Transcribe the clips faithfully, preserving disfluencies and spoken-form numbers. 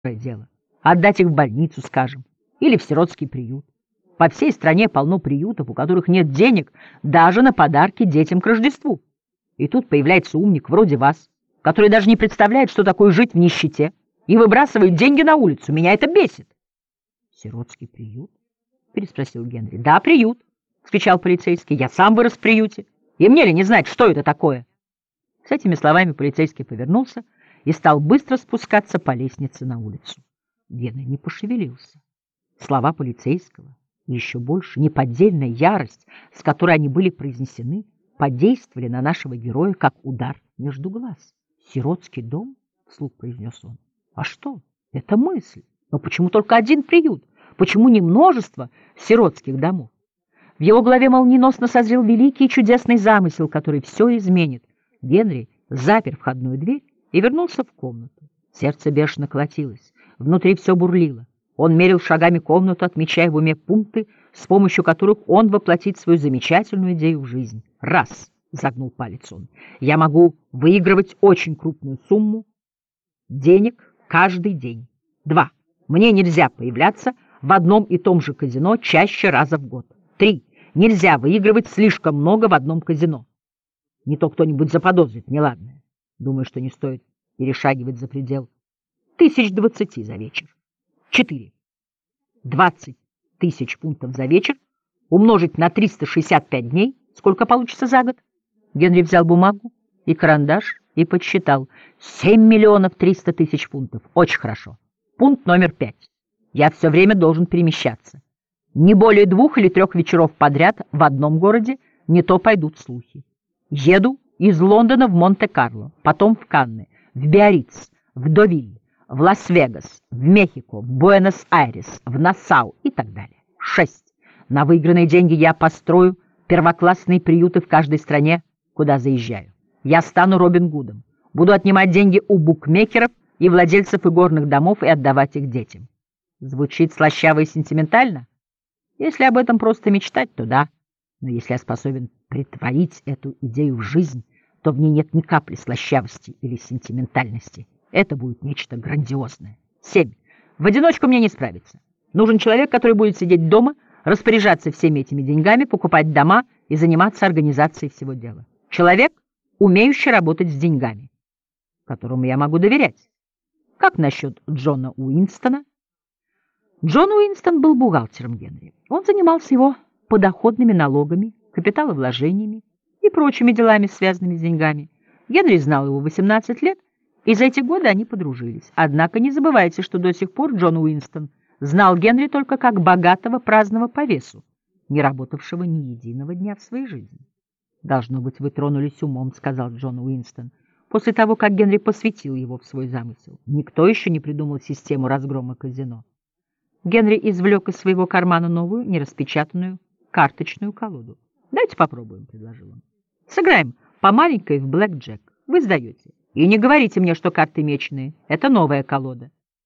дело. Отдать их в больницу, скажем, или в сиротский приют. По всей стране полно приютов, у которых нет денег даже на подарки детям к Рождеству. И тут появляется умник вроде вас, который даже не представляет, что такое жить в нищете, и выбрасывает деньги на улицу. Меня это бесит. «Сиротский приют?» — переспросил Генри. «Да, приют», — вскричал полицейский. «Я сам вырос в приюте. И мне ли не знать, что это такое?» С этими словами полицейский повернулся и стал быстро спускаться по лестнице на улицу. Генри не пошевелился. Слова полицейского и еще больше неподдельная ярость, с которой они были произнесены, подействовали на нашего героя, как удар между глаз. «Сиротский дом?» — вслух произнес он. «А что? Это мысль. Но почему только один приют? Почему не множество сиротских домов?» В его голове молниеносно созрел великий и чудесный замысел, который все изменит. Генри запер входную дверь и вернулся в комнату. Сердце бешено колотилось, внутри все бурлило. Он мерил шагами комнату, отмечая в уме пункты, с помощью которых он воплотит свою замечательную идею в жизнь. «Раз», — загнул палец он, — «я могу выигрывать очень крупную сумму денег каждый день. Два, мне нельзя появляться в одном и том же казино чаще раза в год. Три, нельзя выигрывать слишком много в одном казино. Не то кто-нибудь заподозрит неладное. Думаю, что не стоит перешагивать за предел тысяч двадцати за вечер. Четыре. Двадцать тысяч фунтов за вечер умножить на триста шестьдесят пять дней. Сколько получится за год?» Генри взял бумагу и карандаш и подсчитал. Семь миллионов триста тысяч фунтов. Очень хорошо. Пункт номер пять. Я все время должен перемещаться. Не более двух или трех вечеров подряд в одном городе, не то пойдут слухи. Еду из Лондона в Монте-Карло, потом в Канны, в Биарриц, в Довиль, в Лас-Вегас, в Мехико, в Буэнос-Айрес, в Нассау и так далее. Шесть. На выигранные деньги я построю первоклассные приюты в каждой стране, куда заезжаю. Я стану Робин Гудом, буду отнимать деньги у букмекеров и владельцев игорных домов и отдавать их детям. Звучит слащаво и сентиментально? Если об этом просто мечтать, то да. Но если я способен притворить эту идею в жизнь, то в ней нет ни капли слащавости или сентиментальности. Это будет нечто грандиозное. Семь. В одиночку мне не справиться. Нужен человек, который будет сидеть дома, распоряжаться всеми этими деньгами, покупать дома и заниматься организацией всего дела. Человек, умеющий работать с деньгами, которому я могу доверять. Как насчет Джона Уинстона? Джон Уинстон был бухгалтером Генри. Он занимался его подоходными налогами, капиталовложениями и прочими делами, связанными с деньгами. Генри знал его восемнадцать лет, и за эти годы они подружились. Однако не забывайте, что до сих пор Джон Уинстон знал Генри только как богатого праздного повесу, не работавшего ни единого дня в своей жизни. «Должно быть, вы тронулись умом», — сказал Джон Уинстон, после того, как Генри посвятил его в свой замысел. «Никто еще не придумал систему разгрома казино». Генри извлек из своего кармана новую, нераспечатанную карточную колоду. «Давайте попробуем», — предложил он. «Сыграем по маленькой в блэк-джек. Вы сдаете. И не говорите мне, что карты меченые. Это новая колода».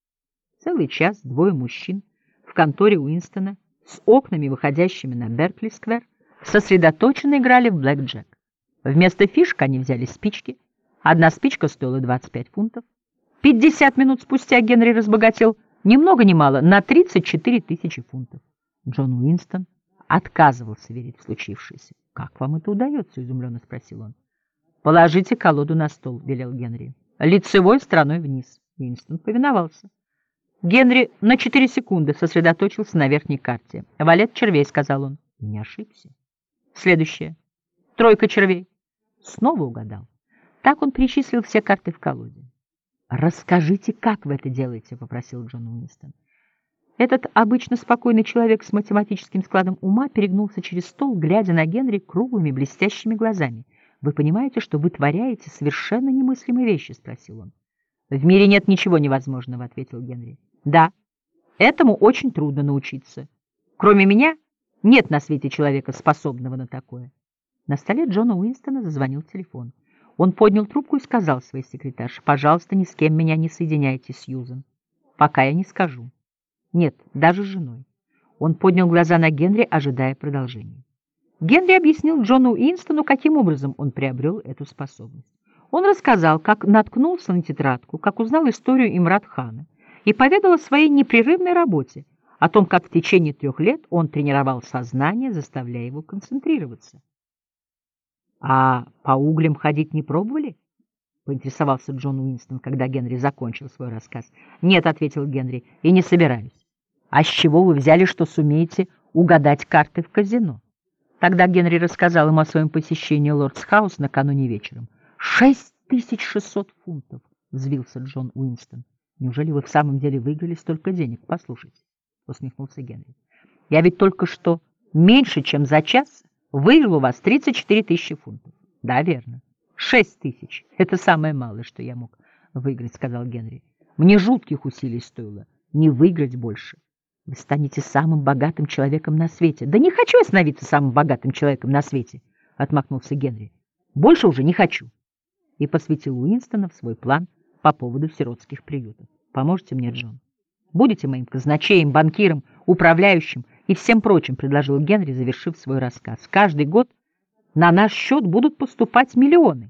Целый час двое мужчин в конторе Уинстона с окнами, выходящими на Беркли-сквер, сосредоточенно играли в блэк-джек. Вместо фишек они взяли спички. Одна спичка стоила двадцать пять фунтов. Пятьдесят минут спустя Генри разбогател ни много ни мало на тридцать четыре тысячи фунтов. Джон Уинстон отказывался верить в случившееся. «Как вам это удается?» — изумленно спросил он. «Положите колоду на стол», — велел Генри. «Лицевой стороной вниз». Уинстон повиновался. Генри на четыре секунды сосредоточился на верхней карте. «Валет червей», — сказал он. И не ошибся. Следующее. Тройка червей. Снова угадал. Так он перечислил все карты в колоде. «Расскажите, как вы это делаете?» — попросил Джон Уинстон. Этот обычно спокойный человек с математическим складом ума перегнулся через стол, глядя на Генри круглыми блестящими глазами. «Вы понимаете, что вы творяете совершенно немыслимые вещи?» — спросил он. «В мире нет ничего невозможного», — ответил Генри. «Да, этому очень трудно научиться. Кроме меня нет на свете человека, способного на такое». На столе Джона Уинстона зазвонил телефон. Он поднял трубку и сказал своей секретарше: «Пожалуйста, ни с кем меня не соединяйте, Сьюзен, пока я не скажу. Нет, даже с женой». Он поднял глаза на Генри, ожидая продолжения. Генри объяснил Джону Уинстону, каким образом он приобрел эту способность. Он рассказал, как наткнулся на тетрадку, как узнал историю Имрат-хана и поведал о своей непрерывной работе, о том, как в течение трех лет он тренировал сознание, заставляя его концентрироваться. «А по углям ходить не пробовали?» — поинтересовался Джон Уинстон, когда Генри закончил свой рассказ. «Нет», — ответил Генри, — «и не собираюсь». «А с чего вы взяли, что сумеете угадать карты в казино?» Тогда Генри рассказал ему о своем посещении Лордс-хаус накануне вечером. «Шесть тысяч шестьсот фунтов!» — взвился Джон Уинстон. «Неужели вы в самом деле выиграли столько денег? Послушайте», — усмехнулся Генри. «Я ведь только что меньше, чем за час выиграл у вас тридцать четыре тысячи фунтов». «Да, верно. Шесть тысяч. Это самое малое, что я мог выиграть», — сказал Генри. «Мне жутких усилий стоило не выиграть больше. Вы станете самым богатым человеком на свете». «Да не хочу я становиться самым богатым человеком на свете», — отмахнулся Генри. «Больше уже не хочу». И посвятил Уинстона в свой план по поводу сиротских приютов. «Поможете мне, Джон? Будете моим казначеем, банкиром, управляющим и всем прочим», — предложил Генри, завершив свой рассказ. «Каждый год на наш счет будут поступать миллионы».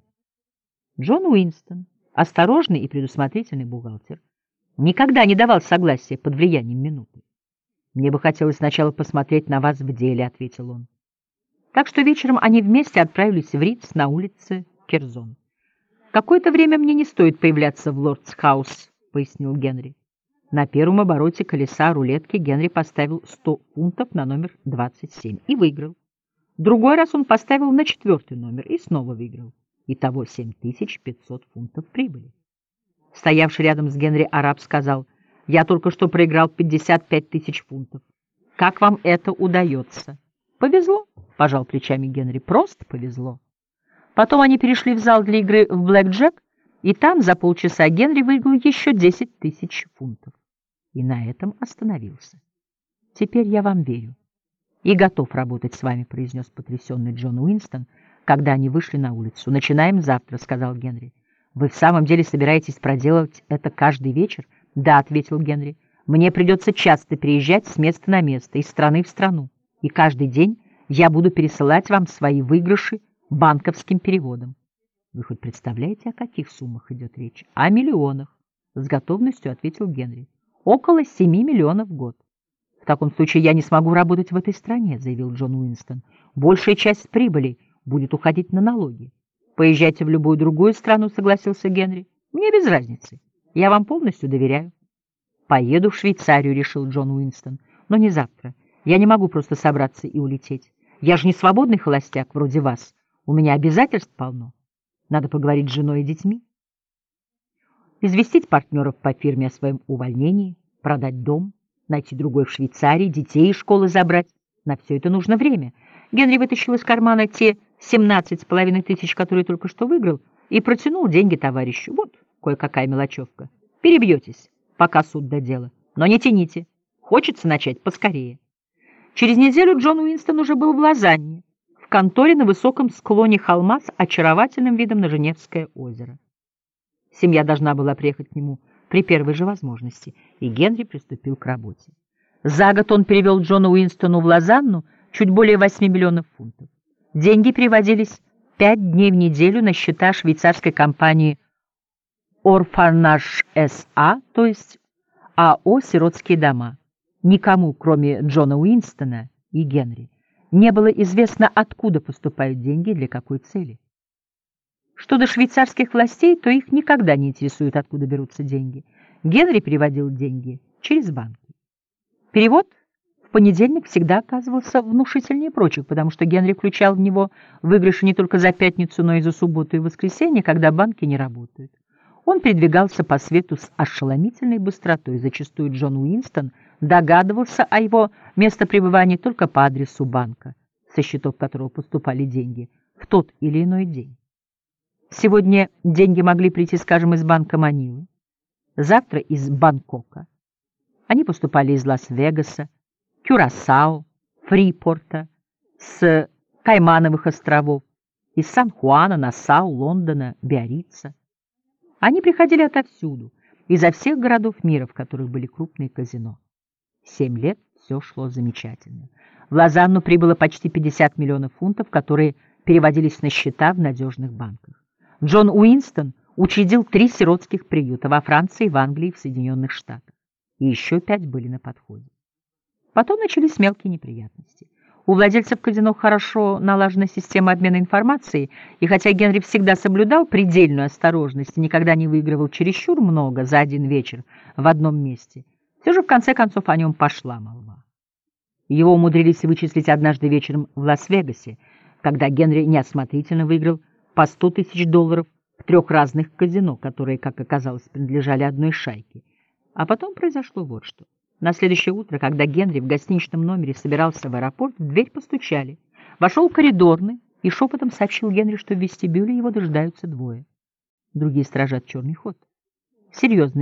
Джон Уинстон, осторожный и предусмотрительный бухгалтер, никогда не давал согласия под влиянием минуты. «Мне бы хотелось сначала посмотреть на вас в деле», — ответил он. Так что вечером они вместе отправились в Ридс на улице Керзон. «Какое-то время мне не стоит появляться в Лордс-хаус», — пояснил Генри. На первом обороте колеса рулетки Генри поставил сто фунтов на номер двадцать семь и выиграл. Другой раз он поставил на четвертый номер и снова выиграл. Итого семь тысяч пятьсот фунтов прибыли. Стоявший рядом с Генри араб сказал: «Я только что проиграл пятьдесят пять тысяч фунтов. Как вам это удается?» «Повезло», — пожал плечами Генри, — «просто повезло». Потом они перешли в зал для игры в блэк-джек, и там за полчаса Генри выиграл еще десять тысяч фунтов. И на этом остановился. «Теперь я вам верю и готов работать с вами», — произнес потрясенный Джон Уинстон, когда они вышли на улицу. «Начинаем завтра», — сказал Генри. «Вы в самом деле собираетесь проделывать это каждый вечер?» «Да», — ответил Генри. «Мне придется часто переезжать с места на место, из страны в страну, и каждый день я буду пересылать вам свои выигрыши банковским переводом». «Вы хоть представляете, о каких суммах идет речь?» «О миллионах», — с готовностью ответил Генри. «Около семи миллионов в год». «В таком случае я не смогу работать в этой стране», — заявил Джон Уинстон. «Большая часть прибыли будет уходить на налоги». «Поезжайте в любую другую страну», — согласился Генри. «Мне без разницы. Я вам полностью доверяю». «Поеду в Швейцарию», — решил Джон Уинстон. «Но не завтра. Я не могу просто собраться и улететь. Я же не свободный холостяк, вроде вас. У меня обязательств полно. Надо поговорить с женой и детьми, известить партнеров по фирме о своем увольнении, продать дом, найти другой в Швейцарии, детей из школы забрать. На все это нужно время». Генри вытащил из кармана те семнадцать с половиной тысяч, которые только что выиграл, и протянул деньги товарищу. «Вот кое-какая мелочевка. Перебьетесь, пока суд до дела. Но не тяните. Хочется начать поскорее». Через неделю Джон Уинстон уже был в Лозанне, в конторе на высоком склоне холма с очаровательным видом на Женевское озеро. Семья должна была приехать к нему при первой же возможности, и Генри приступил к работе. За год он перевел Джону Уинстону в Лозанну чуть более восьми миллионов фунтов. Деньги переводились пять дней в неделю на счета швейцарской компании «Орфанаж С А», то есть А О «Сиротские дома». Никому, кроме Джона Уинстона и Генри, не было известно, откуда поступают деньги и для какой цели. Что до швейцарских властей, то их никогда не интересует, откуда берутся деньги. Генри переводил деньги через банки. Перевод в понедельник всегда оказывался внушительнее прочих, потому что Генри включал в него выигрыши не только за пятницу, но и за субботу и воскресенье, когда банки не работают. Он передвигался по свету с ошеломительной быстротой. Зачастую Джон Уинстон догадывался о его местопребывании только по адресу банка, со счетов которого поступали деньги в тот или иной день. Сегодня деньги могли прийти, скажем, из банка Манилы, завтра из Бангкока. Они поступали из Лас-Вегаса, Кюрасао, Фрипорта, с Каймановых островов, из Сан-Хуана, Нассау, Лондона, Биаррица. Они приходили отовсюду, изо всех городов мира, в которых были крупные казино. Семь лет все шло замечательно. В Лозанну прибыло почти пятьдесят миллионов фунтов, которые переводились на счета в надежных банках. Джон Уинстон учредил три сиротских приюта во Франции, в Англии и в Соединенных Штатах. и еще пять были на подходе. Потом начались мелкие неприятности. У владельцев казино хорошо налажена система обмена информацией, и хотя Генри всегда соблюдал предельную осторожность и никогда не выигрывал чересчур много за один вечер в одном месте, все же в конце концов о нем пошла молва. Его умудрились вычислить однажды вечером в Лас-Вегасе, когда Генри неосмотрительно выиграл по сто тысяч долларов в трех разных казино, которые, как оказалось, принадлежали одной шайке. А потом произошло вот что. На следующее утро, когда Генри в гостиничном номере собирался в аэропорт, в дверь постучали. Вошел коридорный и шепотом сообщил Генри, что в вестибюле его дожидаются двое. Другие стражат черный ход. Серьезные